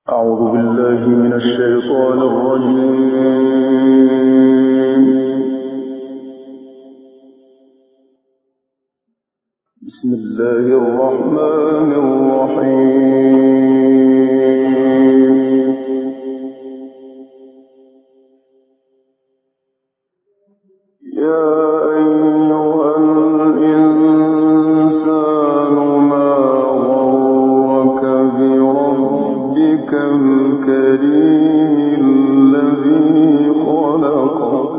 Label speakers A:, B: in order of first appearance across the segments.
A: أعوذ بالله من الشيطان الرجيم. بسم الله الرحمن الرحيم. يا أيها الإنسان ما غرك بربك الكريم الذي خلقك.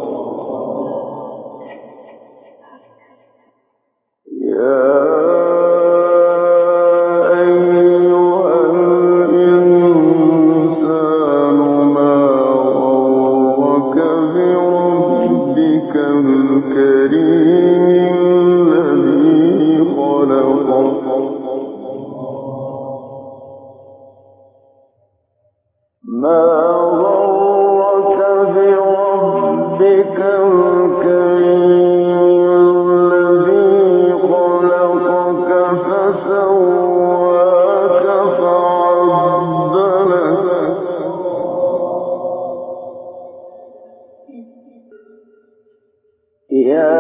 A: يا أيها الإنسان ما غرك بربك الكريم الذي خلقك. ما غرك بربك الكريم الذي خلقك فسواك فعدلك. يا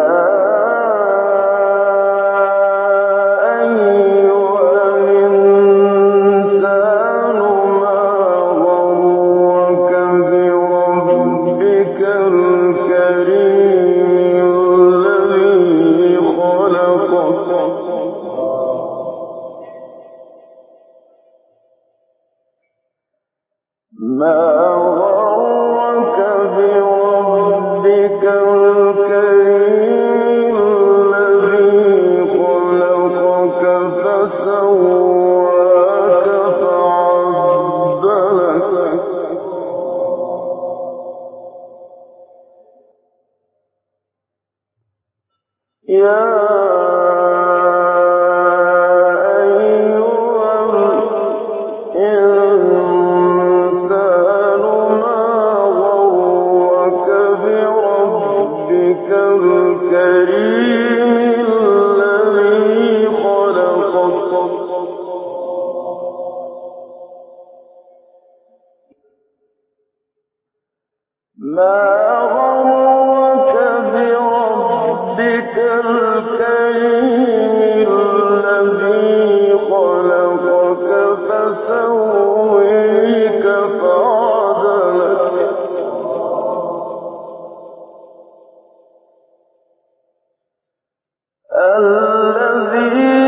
A: الذي